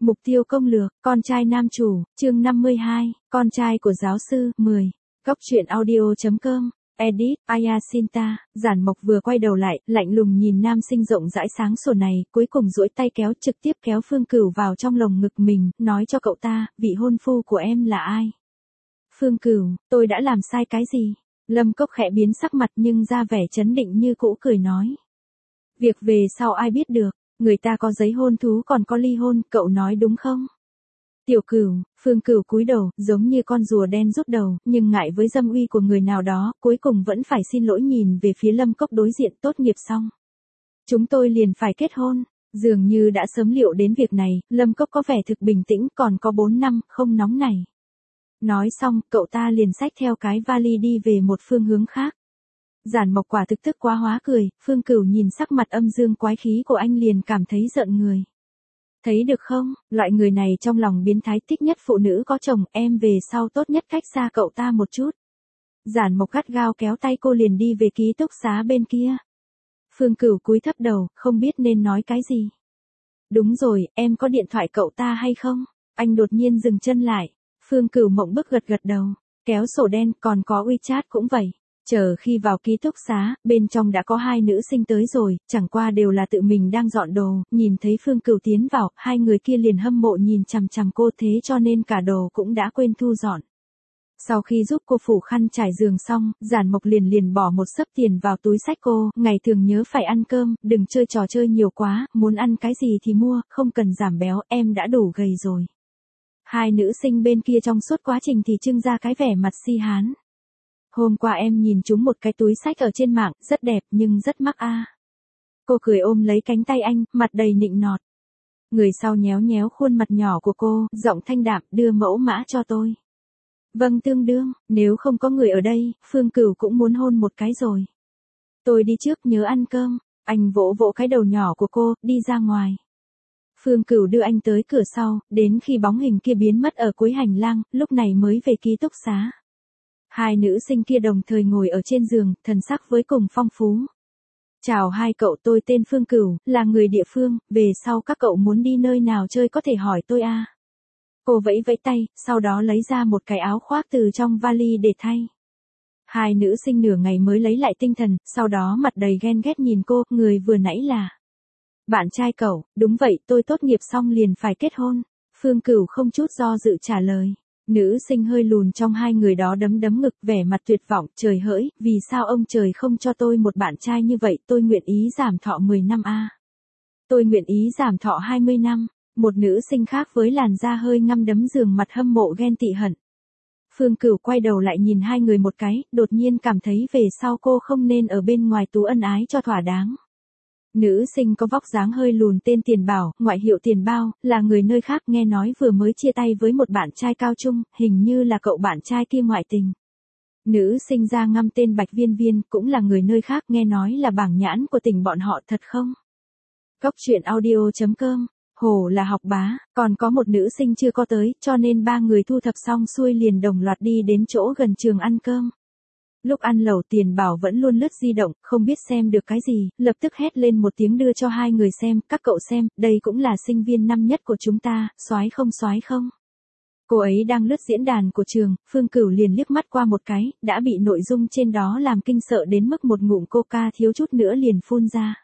Mục tiêu công lược, con trai nam chủ, chương 52, con trai của giáo sư, 10. Góc truyện audio.com, edit, Ayasinta, Giản Mộc vừa quay đầu lại, lạnh lùng nhìn nam sinh rộng rãi sáng sủa này, cuối cùng duỗi tay kéo trực tiếp kéo Phương Cửu vào trong lồng ngực mình, nói cho cậu ta, vị hôn phu của em là ai? Phương Cửu, tôi đã làm sai cái gì? Lâm Cốc khẽ biến sắc mặt nhưng ra vẻ trấn định như cũ cười nói. Việc về sau ai biết được, người ta có giấy hôn thú còn có ly hôn, cậu nói đúng không? Tiểu Cửu, Phương Cửu cúi đầu, giống như con rùa đen rút đầu, nhưng ngại với dâm uy của người nào đó, cuối cùng vẫn phải xin lỗi nhìn về phía Lâm Cốc đối diện. Tốt nghiệp xong, chúng tôi liền phải kết hôn. Dường như đã sớm liệu đến việc này, Lâm Cốc có vẻ thực bình tĩnh, còn có 4 năm, không nóng nảy. Nói xong, cậu ta liền xách theo cái vali đi về một phương hướng khác. Giản Mộc quả thực tức quá hóa cười, Phương Cửu nhìn sắc mặt âm dương quái khí của anh liền cảm thấy giận người. Thấy được không, loại người này trong lòng biến thái, thích nhất phụ nữ có chồng, em về sau tốt nhất cách xa cậu ta một chút. Giản Mộc gắt gao kéo tay cô liền đi về ký túc xá bên kia. Phương Cửu cúi thấp đầu, không biết nên nói cái gì. Đúng rồi, em có điện thoại cậu ta hay không? Anh đột nhiên dừng chân lại. Phương Cửu mộng bức gật đầu, kéo sổ đen, còn có WeChat cũng vậy. Chờ khi vào ký túc xá, bên trong đã có 2 nữ sinh tới rồi, chẳng qua đều là tự mình đang dọn đồ, nhìn thấy Phương Cửu tiến vào, 2 người kia liền hâm mộ nhìn chằm chằm cô, thế cho nên cả đồ cũng đã quên thu dọn. Sau khi giúp cô phủ khăn trải giường xong, Giản Mộc liền bỏ một xấp tiền vào túi xách cô, ngày thường nhớ phải ăn cơm, đừng chơi trò chơi nhiều quá, muốn ăn cái gì thì mua, không cần giảm béo, em đã đủ gầy rồi. 2 nữ sinh bên kia trong suốt quá trình thì trưng ra cái vẻ mặt si hán. Hôm qua em nhìn chúng một cái túi xách ở trên mạng, rất đẹp nhưng rất mắc a. Cô cười ôm lấy cánh tay anh, mặt đầy nịnh nọt. Người sau nhéo nhéo khuôn mặt nhỏ của cô, giọng thanh đạm, đưa mẫu mã cho tôi. Vâng, tương đương, nếu không có người ở đây, Phương Cửu cũng muốn hôn một cái rồi. Tôi đi trước, nhớ ăn cơm. Anh vỗ vỗ cái đầu nhỏ của cô, đi ra ngoài. Phương Cửu đưa anh tới cửa sau, đến khi bóng hình kia biến mất ở cuối hành lang, lúc này mới về ký túc xá. 2 nữ sinh kia đồng thời ngồi ở trên giường, thần sắc với cùng phong phú. Chào hai cậu, tôi tên Phương Cửu, là người địa phương, về sau các cậu muốn đi nơi nào chơi có thể hỏi tôi a. Cô vẫy vẫy tay, sau đó lấy ra một cái áo khoác từ trong vali để thay. 2 nữ sinh nửa ngày mới lấy lại tinh thần, sau đó mặt đầy ghen ghét nhìn cô, người vừa nãy là bạn trai cậu. Đúng vậy, tôi tốt nghiệp xong liền phải kết hôn. Phương Cửu không chút do dự trả lời. Nữ sinh hơi lùn trong 2 người đó đấm ngực, vẻ mặt tuyệt vọng, trời hỡi, vì sao ông trời không cho tôi một bạn trai như vậy, tôi nguyện ý giảm thọ 10 năm a. Tôi nguyện ý giảm thọ 20 năm. Một nữ sinh khác với làn da hơi ngăm đấm giường mặt hâm mộ ghen tị hận. Phương Cửu quay đầu lại nhìn 2 người một cái, đột nhiên cảm thấy về sau cô không nên ở bên ngoài tú ân ái cho thỏa đáng. Nữ sinh có vóc dáng hơi lùn tên Tiền Bảo, ngoại hiệu Tiền Bao, là người nơi khác, nghe nói vừa mới chia tay với một bạn trai cao trung, hình như là cậu bạn trai kia ngoại tình. Nữ sinh da ngăm tên Bạch Viên Viên, cũng là người nơi khác, nghe nói là bảng nhãn của tỉnh bọn họ, thật không? Góc truyện audio.com, hổ là học bá, còn có một nữ sinh chưa có tới, cho nên 3 người thu thập xong xuôi liền đồng loạt đi đến chỗ gần trường ăn cơm. Lúc ăn lẩu Tiền Bảo vẫn luôn lướt di động, không biết xem được cái gì, lập tức hét lên một tiếng đưa cho 2 người xem, các cậu xem, đây cũng là sinh viên năm nhất của chúng ta, soái không? Cô ấy đang lướt diễn đàn của trường, Phương Cửu liền liếc mắt qua một cái, đã bị nội dung trên đó làm kinh sợ đến mức một ngụm coca thiếu chút nữa liền phun ra.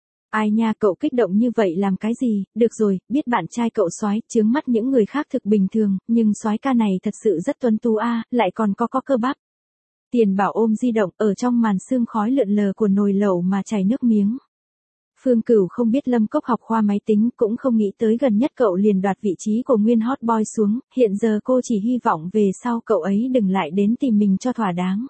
Ai nha, cậu kích động như vậy làm cái gì? Được rồi, biết bạn trai cậu soái, chướng mắt những người khác thực bình thường, nhưng soái ca này thật sự rất tuấn tú a, lại còn có cơ bắp. Tiền Bảo ôm di động, ở trong màn sương khói lượn lờ của nồi lẩu mà chảy nước miếng. Phương Cửu không biết Lâm Cốc học khoa máy tính, cũng không nghĩ tới gần nhất cậu liền đoạt vị trí của nguyên hot boy xuống, hiện giờ cô chỉ hy vọng về sau cậu ấy đừng lại đến tìm mình cho thỏa đáng.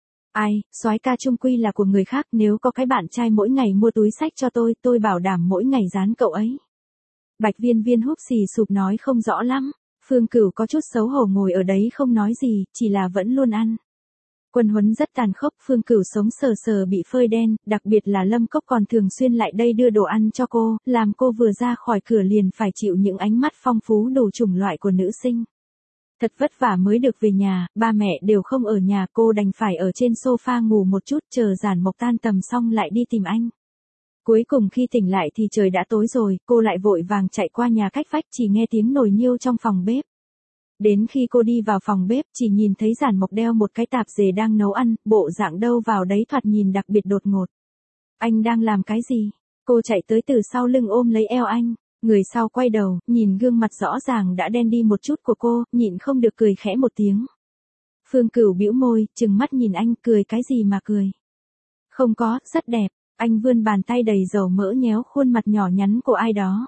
Ai, soái ca chung quy là của người khác, nếu có cái bạn trai mỗi ngày mua túi xách cho tôi bảo đảm mỗi ngày dán cậu ấy. Bạch Viên Viên húp xì sụp nói không rõ lắm. Phương Cửu có chút xấu hổ ngồi ở đấy không nói gì, chỉ là vẫn luôn ăn. Quân huấn rất tàn khốc, Phương Cửu sống sờ sờ bị phơi đen, đặc biệt là Lâm Cốc còn thường xuyên lại đây đưa đồ ăn cho cô, làm cô vừa ra khỏi cửa liền phải chịu những ánh mắt phong phú đủ chủng loại của nữ sinh. Thật vất vả mới được về nhà, ba mẹ đều không ở nhà, cô đành phải ở trên sofa ngủ một chút, chờ Giản Mộc tan tầm xong lại đi tìm anh. Cuối cùng khi tỉnh lại thì trời đã tối rồi, cô lại vội vàng chạy qua nhà cách vách chỉ nghe tiếng nồi niêu trong phòng bếp. Đến khi cô đi vào phòng bếp chỉ nhìn thấy Giản Mộc đeo một cái tạp dề đang nấu ăn, bộ dạng đâu vào đấy thoạt nhìn đặc biệt đột ngột. Anh đang làm cái gì? Cô chạy tới từ sau lưng ôm lấy eo anh. Người sau quay đầu, nhìn gương mặt rõ ràng đã đen đi một chút của cô, nhịn không được cười khẽ một tiếng. Phương Cửu bĩu môi, trừng mắt nhìn anh, cười cái gì mà cười? Không có, rất đẹp. Anh vươn bàn tay đầy dầu mỡ nhéo khuôn mặt nhỏ nhắn của ai đó.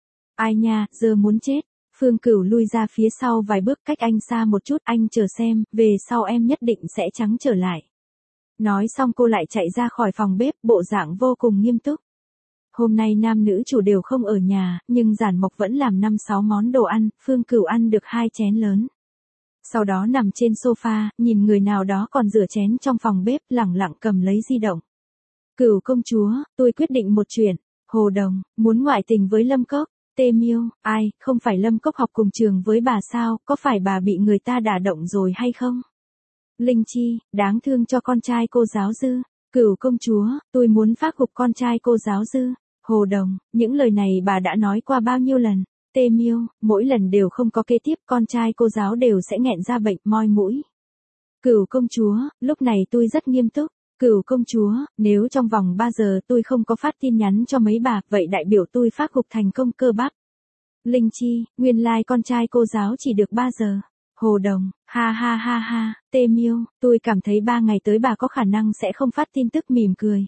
Ai nha, giờ muốn chết. Phương Cửu lui ra phía sau vài bước cách anh xa một chút, anh chờ xem, về sau em nhất định sẽ trắng trở lại. Nói xong cô lại chạy ra khỏi phòng bếp, bộ dạng vô cùng nghiêm túc. Hôm nay nam nữ chủ đều không ở nhà, nhưng Giản Mộc vẫn làm 5-6 món đồ ăn, Phương Cửu ăn được 2 chén lớn. Sau đó nằm trên sofa, nhìn người nào đó còn rửa chén trong phòng bếp, lẳng lặng cầm lấy di động. Cửu công chúa, tôi quyết định một chuyện. Hồ Đồng, muốn ngoại tình với Lâm Cốc. Tê Miêu, ai, không phải Lâm Cốc học cùng trường với bà sao, có phải bà bị người ta đả động rồi hay không? Linh Chi, đáng thương cho con trai cô giáo dư. Cửu công chúa, tôi muốn phác hục con trai cô giáo dư. Hồ Đồng, những lời này bà đã nói qua bao nhiêu lần? Tê Miêu, mỗi lần đều không có kế tiếp, con trai cô giáo đều sẽ nghẹn ra bệnh moi mũi. Cửu công chúa, lúc này tôi rất nghiêm túc. Cửu công chúa, nếu trong vòng 3 giờ tôi không có phát tin nhắn cho mấy bà, vậy đại biểu tôi phác hục thành công cơ bắp. Linh Chi, nguyên lai con trai cô giáo chỉ được 3 giờ. Hồ Đồng, ha ha ha ha, Tê Miêu, tôi cảm thấy 3 ngày tới bà có khả năng sẽ không phát tin tức, mỉm cười.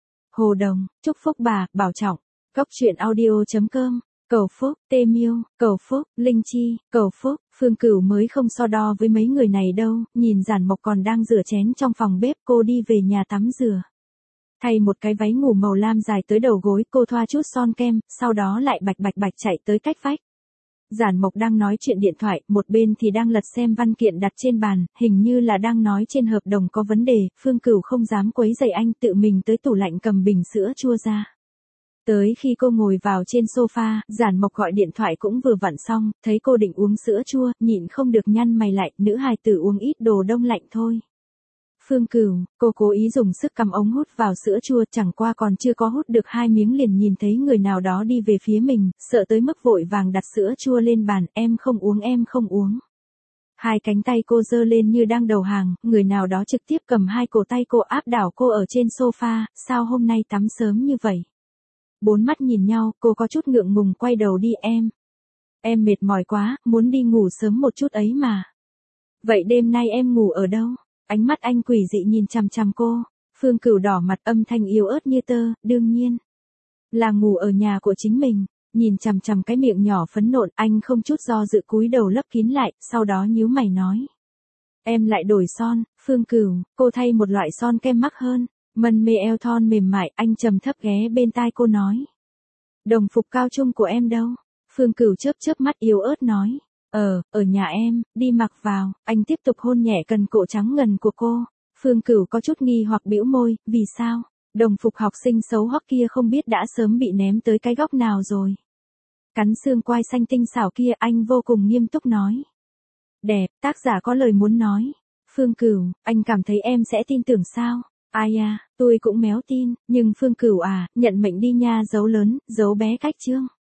Hồ Đồng, chúc phúc bà, bảo trọng. Góc truyện audio.com. Cầu phúc, Tê Miêu, cầu phúc, Linh Chi, cầu phúc. Phương Cửu mới không so đo với mấy người này đâu, nhìn Giản Mộc còn đang rửa chén trong phòng bếp, cô đi về nhà tắm rửa. Thay một cái váy ngủ màu lam dài tới đầu gối, cô thoa chút son kem, sau đó lại bạch bạch bạch chạy tới cách vách. Giản Mộc đang nói chuyện điện thoại, một bên thì đang lật xem văn kiện đặt trên bàn, hình như là đang nói trên hợp đồng có vấn đề, Phương Cửu không dám quấy rầy anh, tự mình tới tủ lạnh cầm bình sữa chua ra. Tới khi cô ngồi vào trên sofa, Giản Mộc gọi điện thoại cũng vừa vặn xong, thấy cô định uống sữa chua, nhịn không được nhăn mày lại, nữ hài tử uống ít đồ đông lạnh thôi. Phương Cửu, cô cố ý dùng sức cầm ống hút vào sữa chua, chẳng qua còn chưa có hút được 2 miếng liền nhìn thấy người nào đó đi về phía mình, sợ tới mức vội vàng đặt sữa chua lên bàn, em không uống em không uống. 2 cánh tay cô giơ lên như đang đầu hàng, người nào đó trực tiếp cầm 2 cổ tay cô áp đảo cô ở trên sofa, sao hôm nay tắm sớm như vậy? 4 mắt nhìn nhau, cô có chút ngượng ngùng quay đầu đi em mệt mỏi quá, muốn đi ngủ sớm một chút ấy mà. Vậy đêm nay em ngủ ở đâu? Ánh mắt anh quỷ dị nhìn chằm chằm cô, Phương Cửu đỏ mặt âm thanh yếu ớt như tơ, đương nhiên. Là ngủ ở nhà của chính mình, nhìn chằm chằm cái miệng nhỏ phấn nộn, anh không chút do dự cúi đầu lấp kín lại, sau đó nhíu mày nói. Em lại đổi son, Phương Cửu, cô thay một loại son kem mắc hơn. Mân mê eo thon mềm mại, anh trầm thấp ghé bên tai cô nói. Đồng phục cao trung của em đâu? Phương Cửu chớp chớp mắt yếu ớt nói. Ở nhà em, đi mặc vào, anh tiếp tục hôn nhẹ cần cổ trắng ngần của cô. Phương Cửu có chút nghi hoặc bĩu môi, vì sao? Đồng phục học sinh xấu hoắc kia không biết đã sớm bị ném tới cái góc nào rồi. Cắn xương quai xanh tinh xảo kia, anh vô cùng nghiêm túc nói. Đẹp, tác giả có lời muốn nói. Phương Cửu, anh cảm thấy em sẽ tin tưởng sao? Ai à, tôi cũng méo tin, nhưng Phương Cửu à, nhận mệnh đi nha, dấu lớn, dấu bé cách chương.